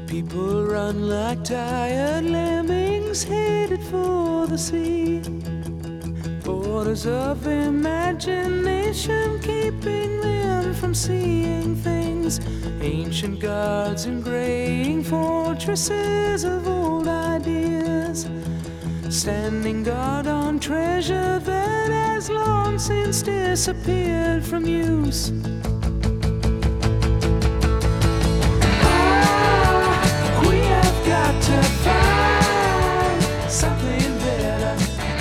People run like tired lemmings headed for the sea. Borders of imagination keeping them from seeing things. Ancient gods engraying fortresses of old ideas, standing guard on treasure that has long since disappeared from use. We have got to find something better.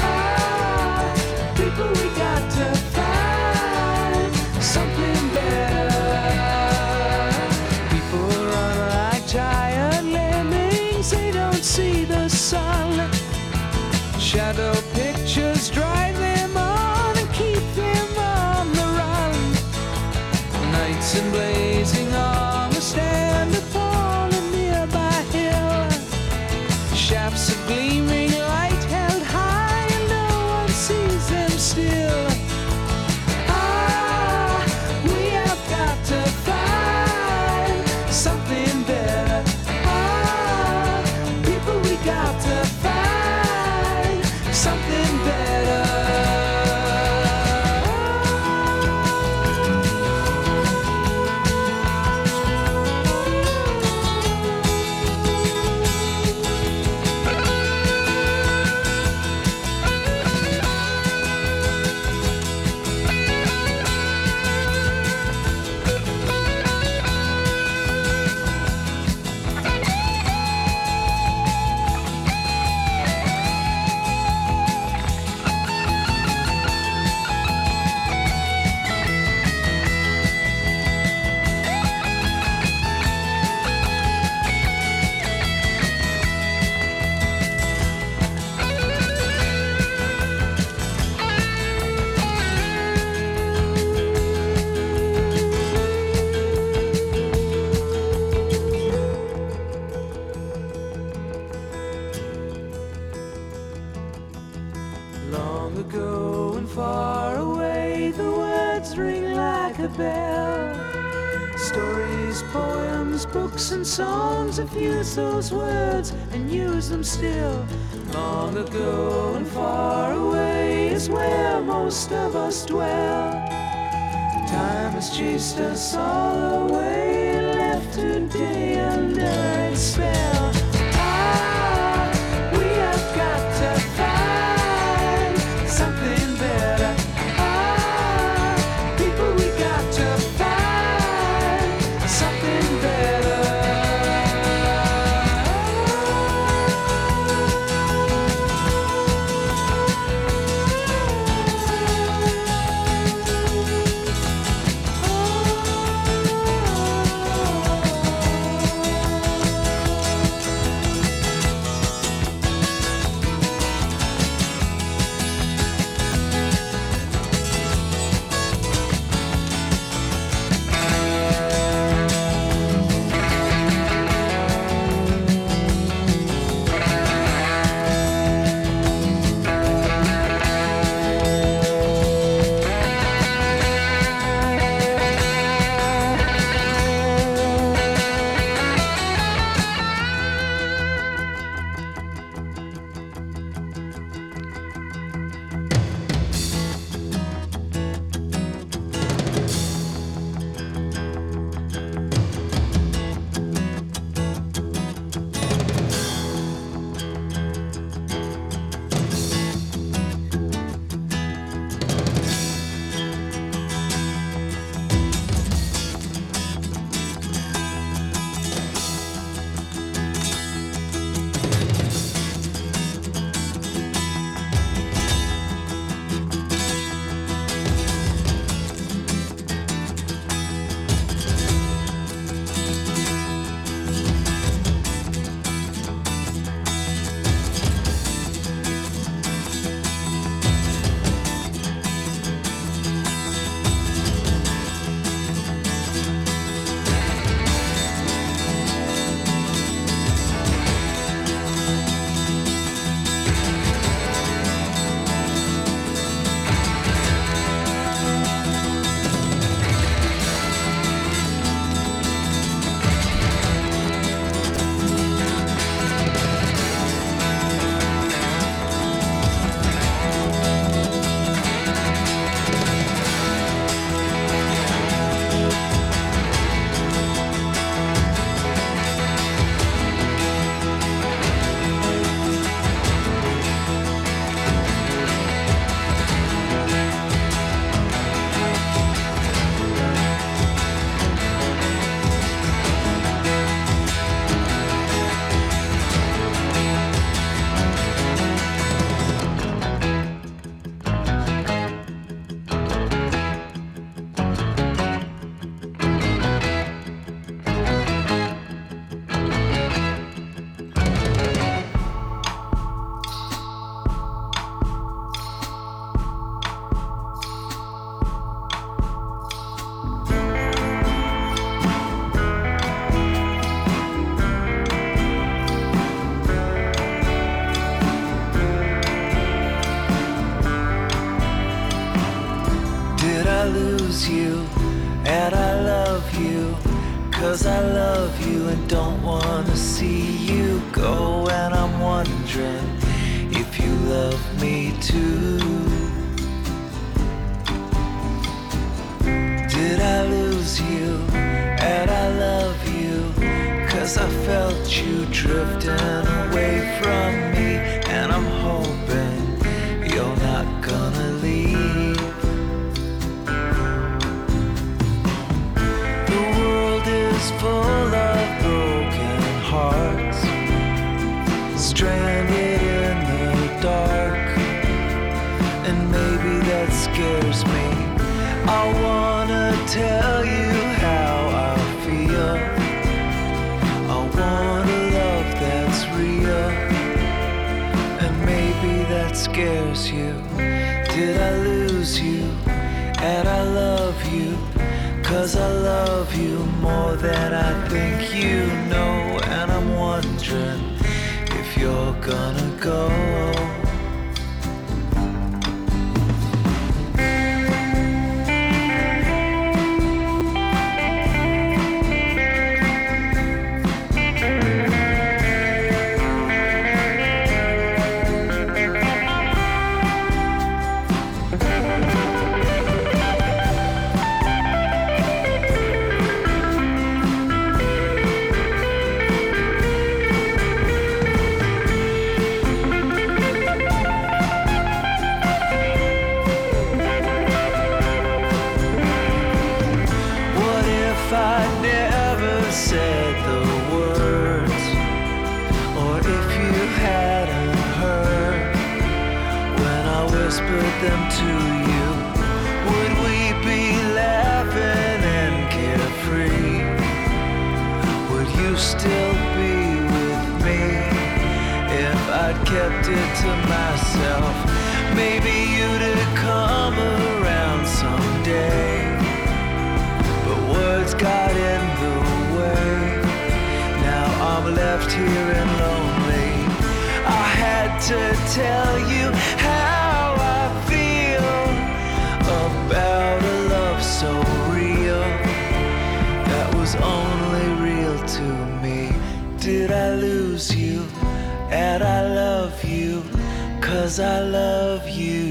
People, we got to find something better. People run like tired lemmings, they don't see the sun. Shadow pictures drive them on and keep them on the run. Knights in blazing armor stand upon a nearby hill. Shafts of gleaming light held high and no one sees them still. We have got to find something better. People, we got to find something better. Long ago and far away, the words ring like a bell. Stories, poems, books and songs have used those words and use them still. Long ago and far away is where most of us dwell. Time has chased us all away and left today under its spell. We have got to find something better. People, we got to find something better. 'cause I love you and don't wanna see you go. And I'm wondering if you love me too. Did I lose you? And I love you, 'cause I felt you drifting away from me. And I'm hoping you're not gonna leave. The world is full of broken hearts, stranded in the dark, and maybe that scares me. I wanna tell you how I feel. I want a love that's real, and maybe that scares you. Did I lose you? And I love you, 'cause I love you more than I think you know. And I'm wondering if you're gonna go. Said the words, or if you hadn't heard when I whispered them to you, would we be laughing and carefree? Would you still be with me if I'd kept it to myself? Maybe you'd have come around someday, but words got in the way. Now I'm left here and lonely. I had to tell you how I feel about a love so real, that was only real to me. Did I lose you? And I love you, 'cause I love you.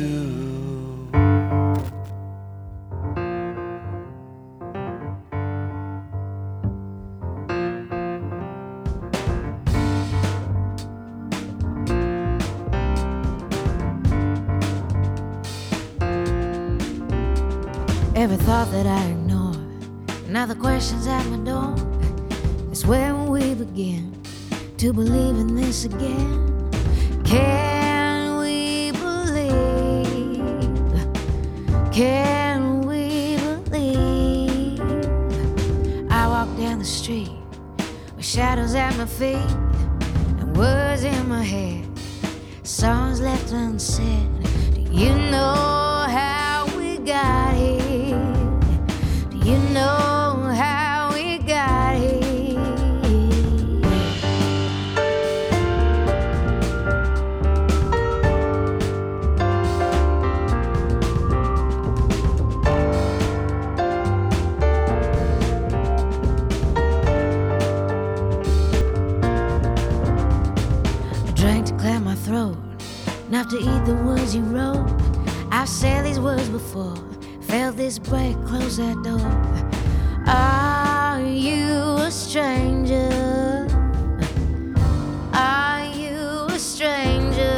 Every thought that I ignore, now the questions at my door. It's when we begin to believe in this again. Can we believe? Can we believe? I walk down the street with shadows at my feet and words in my head, songs left unsaid. Do you know how we got here? Do you know how we got here? I drank to clear my throat, enough to eat the words you wrote. I've said these words before, felt this break, close that door. Are you a stranger? Are you a stranger?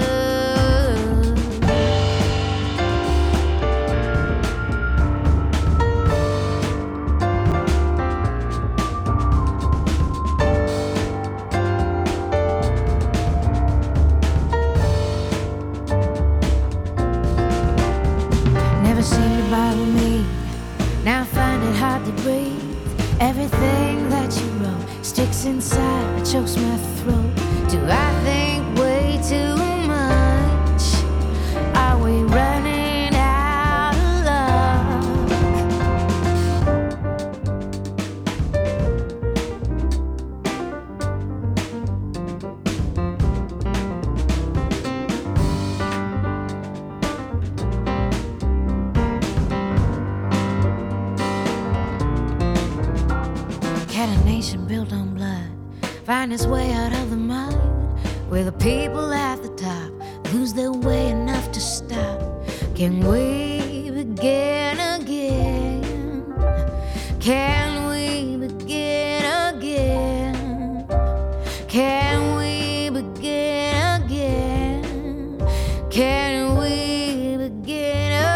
Never seemed to bother me, now I find it hard to breathe. Everything that you wrote sticks inside, it chokes my throat. Do I think way too much? Are we running out of luck? Cat and nation built on blood find its way out of the mud, where the people at the top lose their way enough to stop. Can we begin again? Can we begin again? Can we begin again? Can we begin again?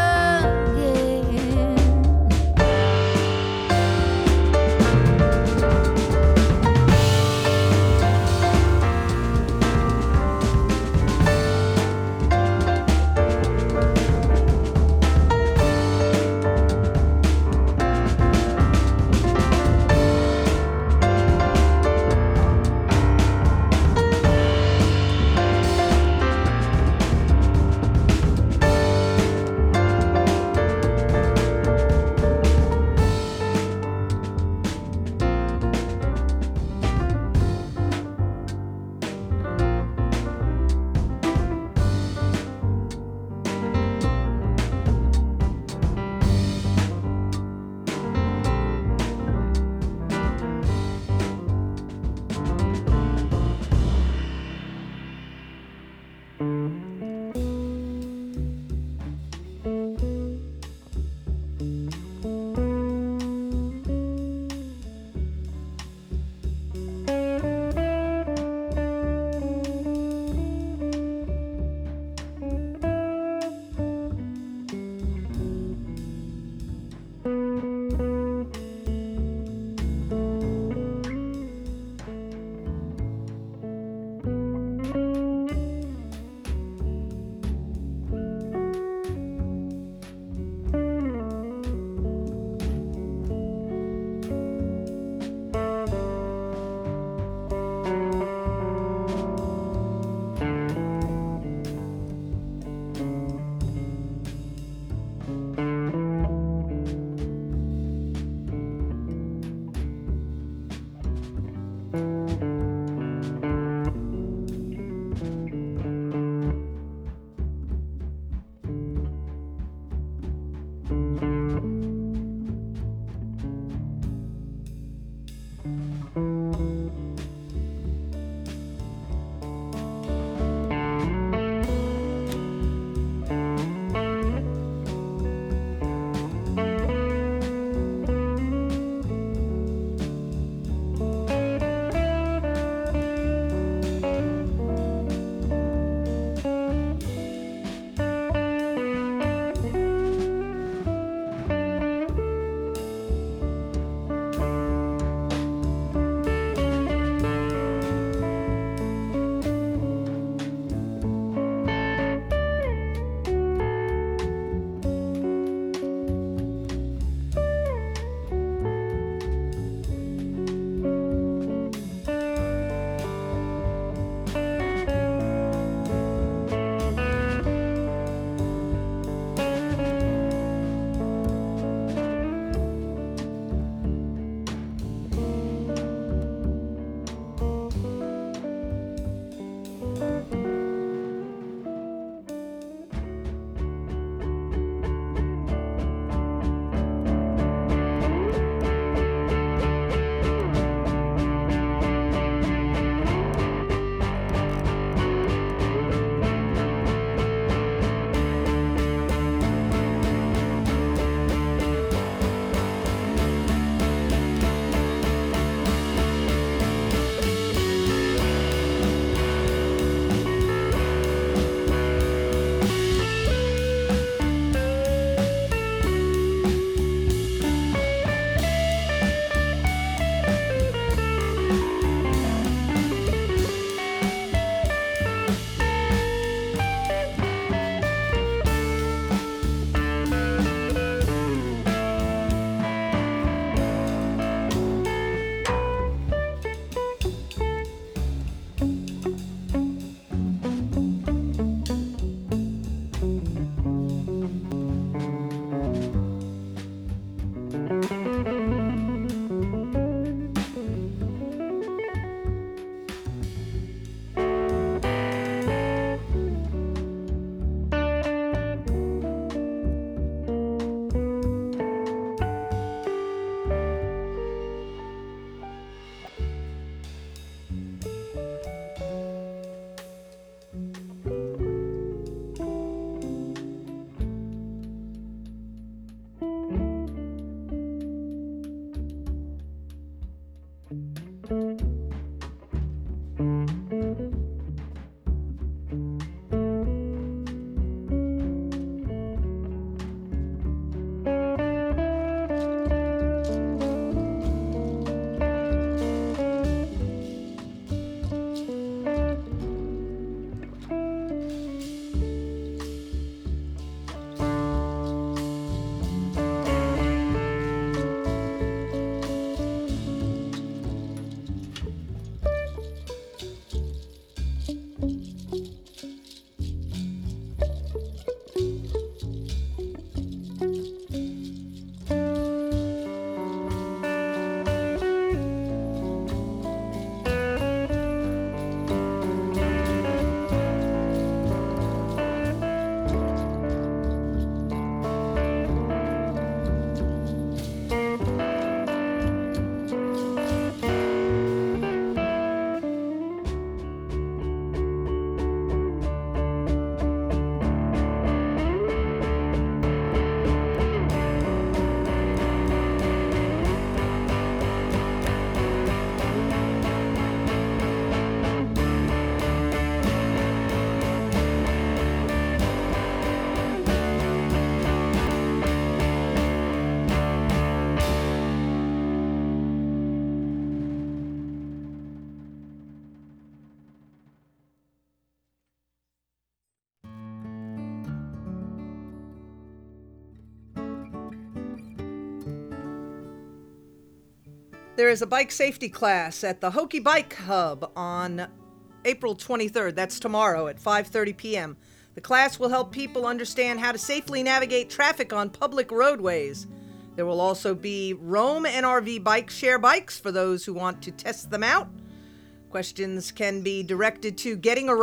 There is a bike safety class at the Hokie Bike Hub on April 23rd. That's tomorrow at 5:30 p.m. The class will help people understand how to safely navigate traffic on public roadways. There will also be Roam NRV Bike Share bikes for those who want to test them out. Questions can be directed to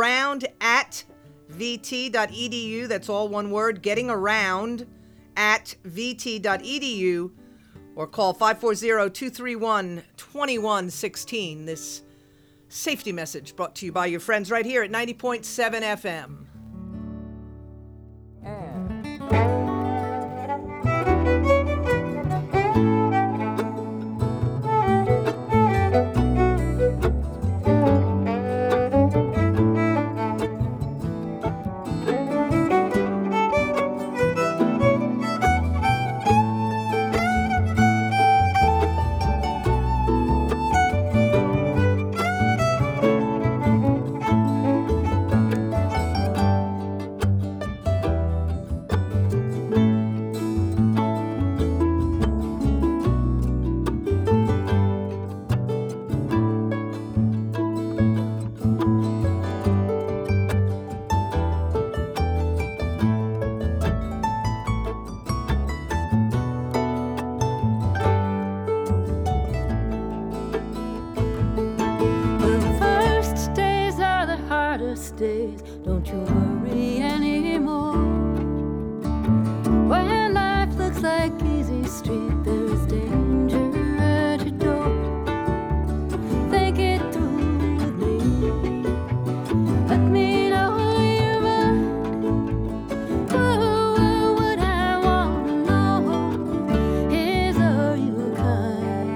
gettingaround@vt.edu. That's all one word, gettingaround@vt.edu. Or call 540-231-2116. This safety message brought to you by your friends right here at 90.7 FM. Days, don't you worry anymore. When life looks like easy street, there is danger at your door. Think it through with me. Let me know your mind. Oh, what I want to know is, are you kind?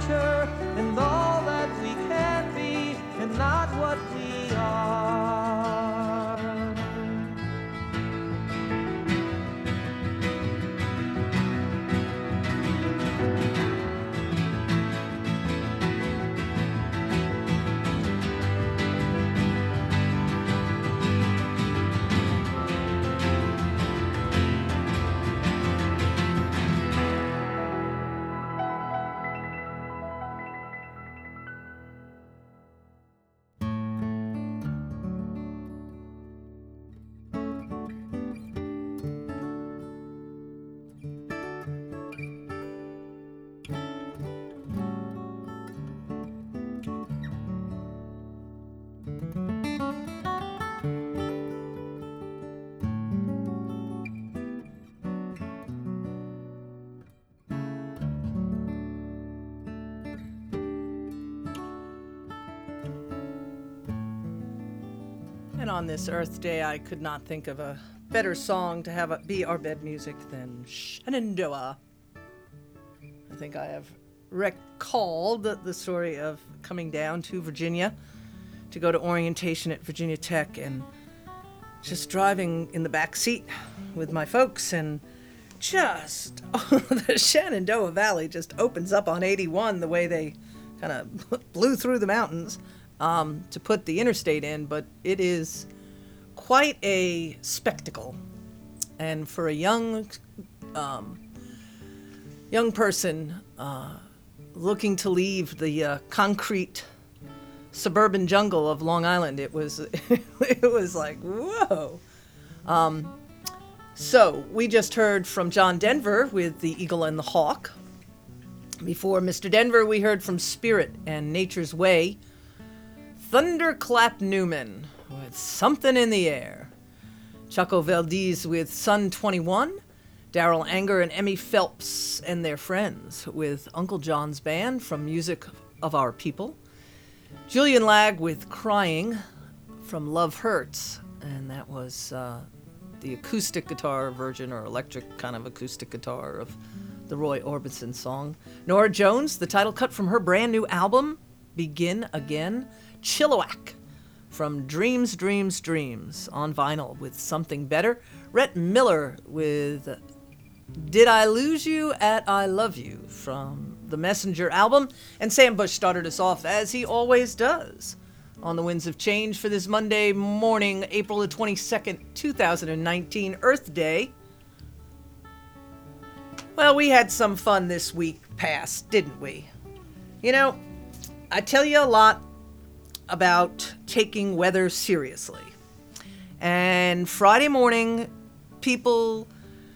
future and all that we can be and not what we are. And on this Earth Day, I could not think of a better song to have be our bed music than Shenandoah. I think I have recalled the story of coming down to Virginia to go to orientation at Virginia Tech and just driving in the back seat with my folks, and just the Shenandoah Valley just opens up on 81 the way they kind of blew through the mountains to put the interstate in, but it is quite a spectacle. And for a young person looking to leave the concrete suburban jungle of Long Island, it was like, whoa. So we just heard from John Denver with The Eagle and the Hawk. Before Mr. Denver, we heard from Spirit and Nature's Way. Thunderclap Newman with Something in the Air. Chucko Valdez with Sun 21. Daryl Anger and Emmy Phelps and their friends with Uncle John's Band from Music of Our People. Julian Lag with Crying from Love Hurts, and that was the acoustic guitar version, or electric kind of acoustic guitar, of the Roy Orbison song. Nora Jones, the title cut from her brand new album, Begin Again. Chilliwack from Dreams, Dreams, Dreams on vinyl with Something Better. Rhett Miller with Did I Lose You at I Love You from the Messenger album. And Sam Bush started us off, as he always does, on the Winds of Change for this Monday morning, April the 22nd, 2019, Earth Day. Well, we had some fun this week past, didn't we? You know, I tell you a lot about taking weather seriously. And Friday morning, people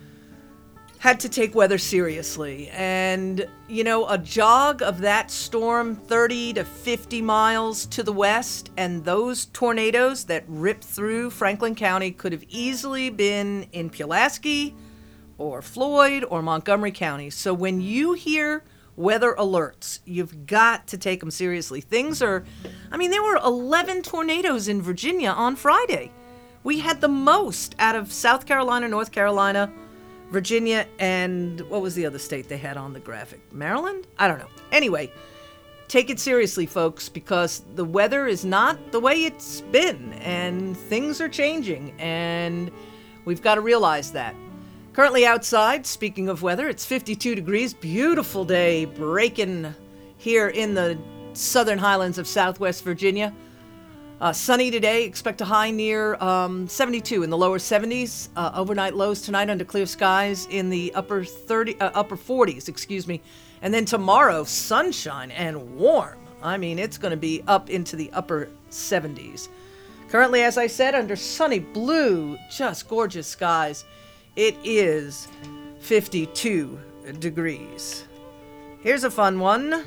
had to take weather seriously. And, you know, a jog of that storm 30 to 50 miles to the west, and those tornadoes that ripped through Franklin County could have easily been in Pulaski or Floyd or Montgomery County. So when you hear weather alerts, you've got to take them seriously. There were 11 tornadoes in Virginia on Friday. We had the most out of South Carolina, North Carolina, Virginia, and what was the other state they had on the graphic? Maryland? I don't know. Anyway, take it seriously, folks, because the weather is not the way it's been, and things are changing, and we've got to realize that. Currently outside, speaking of weather, it's 52 degrees. Beautiful day breaking here in the southern highlands of Southwest Virginia. Sunny today. Expect a high near 72 in the lower 70s. Overnight lows tonight under clear skies in the upper 40s, excuse me. And then tomorrow, sunshine and warm. I mean, it's going to be up into the upper 70s. Currently, as I said, under sunny blue, just gorgeous skies. It is 52 degrees. Here's a fun one.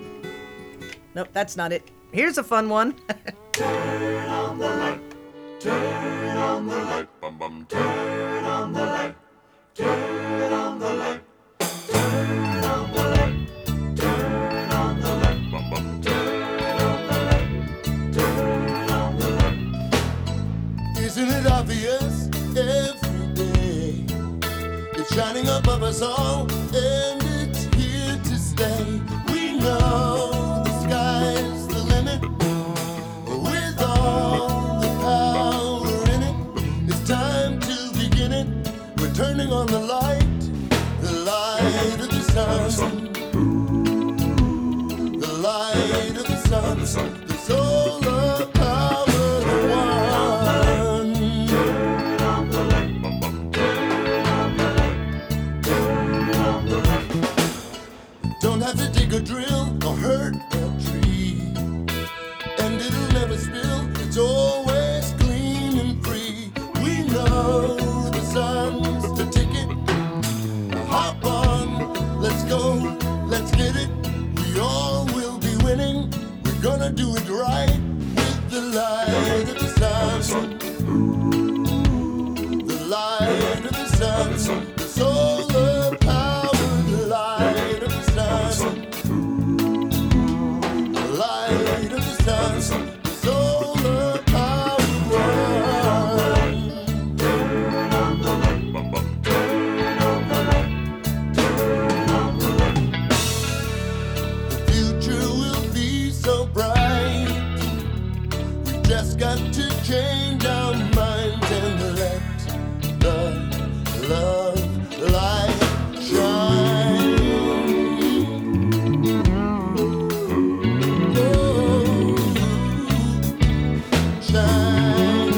Nope, that's not it. Here's a fun one. Turn on the light. Turn on the light. Bum bum. Turn on the light. Turn on the light. Turn on the light. Turn on the light. Bum bum. Turn on the light. Turn on the light. Isn't it obvious? Every day it's shining above us all, and it's here to stay. We know sun, the solar powered one. Turn on the light, bum bum. Turn on the light. Turn on the light. Don't have to dig or drill or hurt a tree, and it'll never spill. It's always clean and free. We know the sun's the ticket. Hop on, let's go, let's get it. We all will be winning. We're gonna do it right with the light of the sun. The light of the sun, the solar powered light of the sun. The light of the sun, the solar powered one. Turn on the light, bum bum. Turn on the light. Turn on the light. The future will be so bright. We just got to change our minds and let the love light shine. Oh, shine.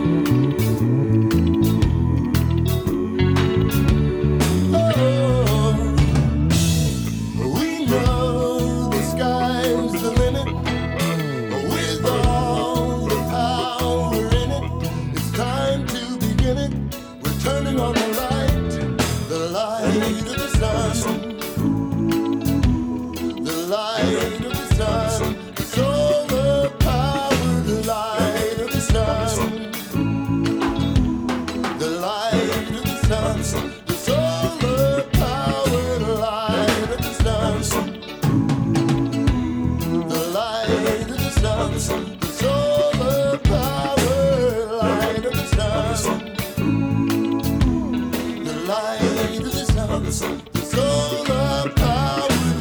Oh, we know the sky's the limit. With all the power in it, it's time to begin it. We're turning on the light of the sun, the light of the sun, the solar powered light of the sun, the light of the sun, the solar powered light of the sun. The light of the sun, the solar powered light of the sun. The light of the sun, the solar powered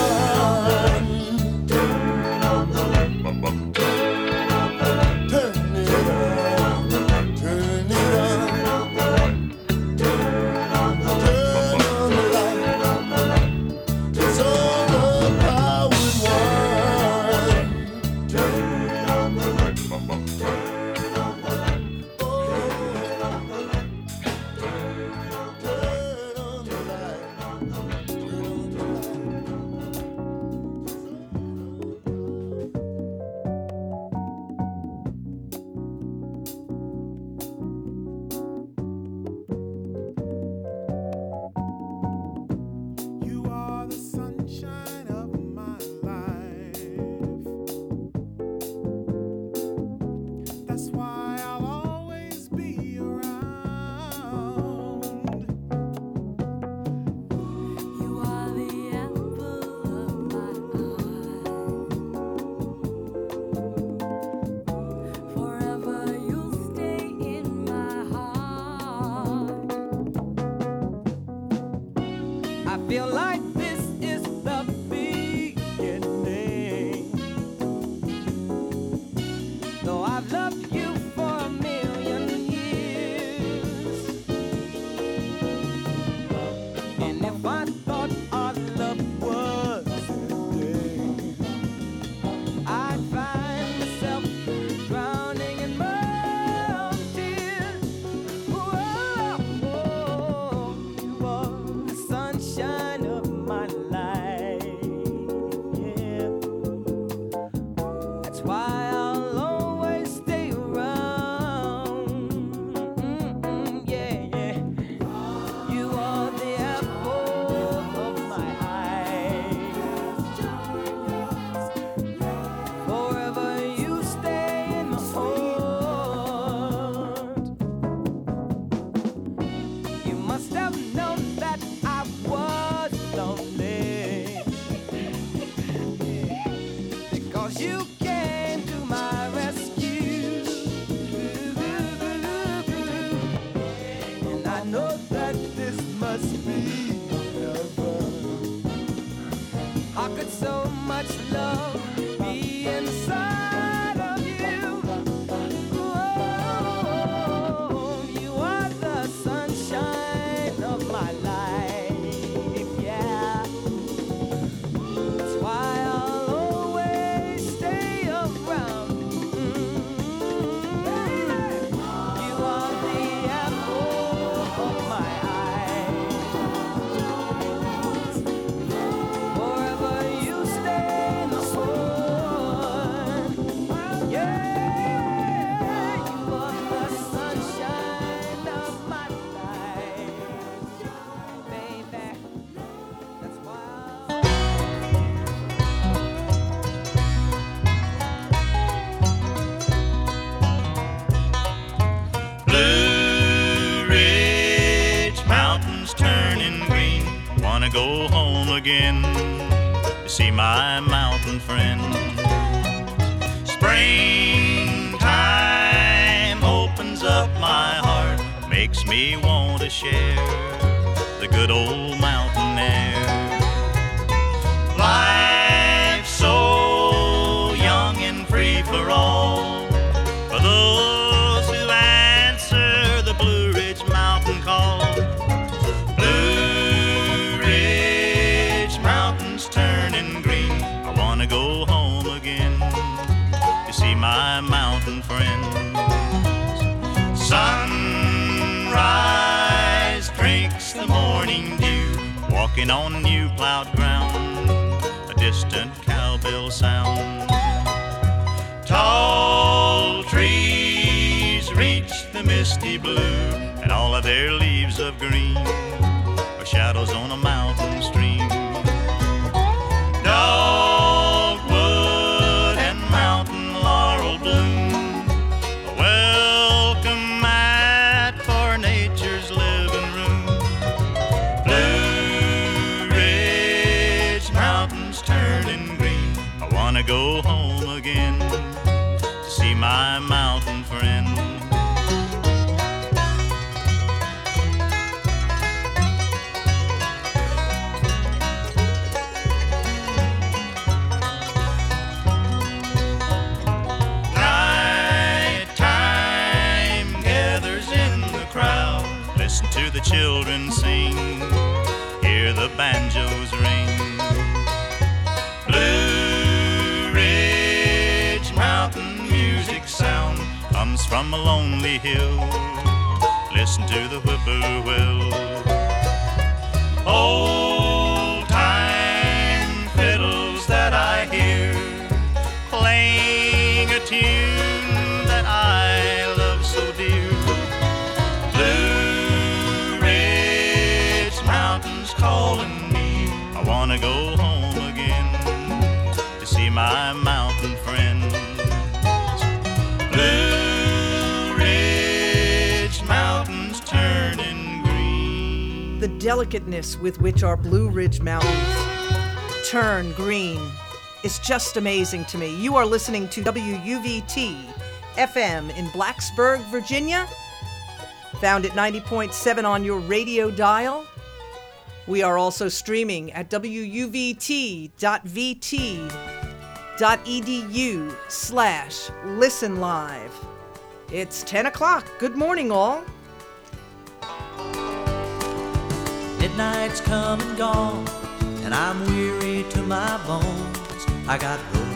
one. Turn on the light, bum bum. Turn on the light. Turn it on, turn it on, Turn on the light. Turn on the light. turn on the light. Turn on the light. The solar powered one. Turn on the light, bum bum. Turn on the light. Oh, Turn on the light. turn on the light. Turn on the light. You are the sunshine of my life. That's why I'll always be around. You are the apple of my eye. Forever you'll stay in my heart. I feel like this is the beginning. Though I've loved you for a million years, and if I thought our love was ending, I'd find myself drowning in my own tears. Whoa, you are the sunshine of my life. Yeah, that's why I'll always stay around. Yeah, yeah. You are the apple of my eye. Forever you stay in my heart. You must have known that I was lonely, because you came to my rescue. And I know that this must be heaven. How could so much love be inside of you? Oh, you are the sunshine of my life. Yeah, that's why I'll always stay go home again to see my mountain friends. Springtime opens up my heart, makes me want to share the good old mountain air. Life's so young and free for all, for those who answer the Blue Ridge Mountain call. Blue Ridge Mountains turning green, I want to go home again to see my mountain friends. Sunrise drinks the morning dew, walking on new plowed ground, a distant cowbell sound. Tall trees reach the misty blue, and all of their leaves of green are shadows on a mountain stream. Dogwood and mountain laurel bloom, a welcome mat for nature's living room. Blue Ridge Mountains turning green, I want to go home again to see my mountain friends. Nighttime gathers in the crowd, listen to the children sing, hear the banjos ring. Blue Ridge Mountain music sound comes from a lonely hill, listen to the whippoorwill. Old time fiddles that I hear, playing a tune that I love so dear. Blue Ridge Mountains calling me, I want to go home again to see my mountain friends. Blue Ridge Mountains turning green. The delicateness with which our Blue Ridge Mountains turn green is just amazing to me. You are listening to WUVT FM in Blacksburg, Virginia, found at 90.7 on your radio dial. We are also streaming at wuvt.vt.edu/listen live. It's 10 o'clock. Good morning, all. Midnight's come and gone, and I'm weary to my bones. I got road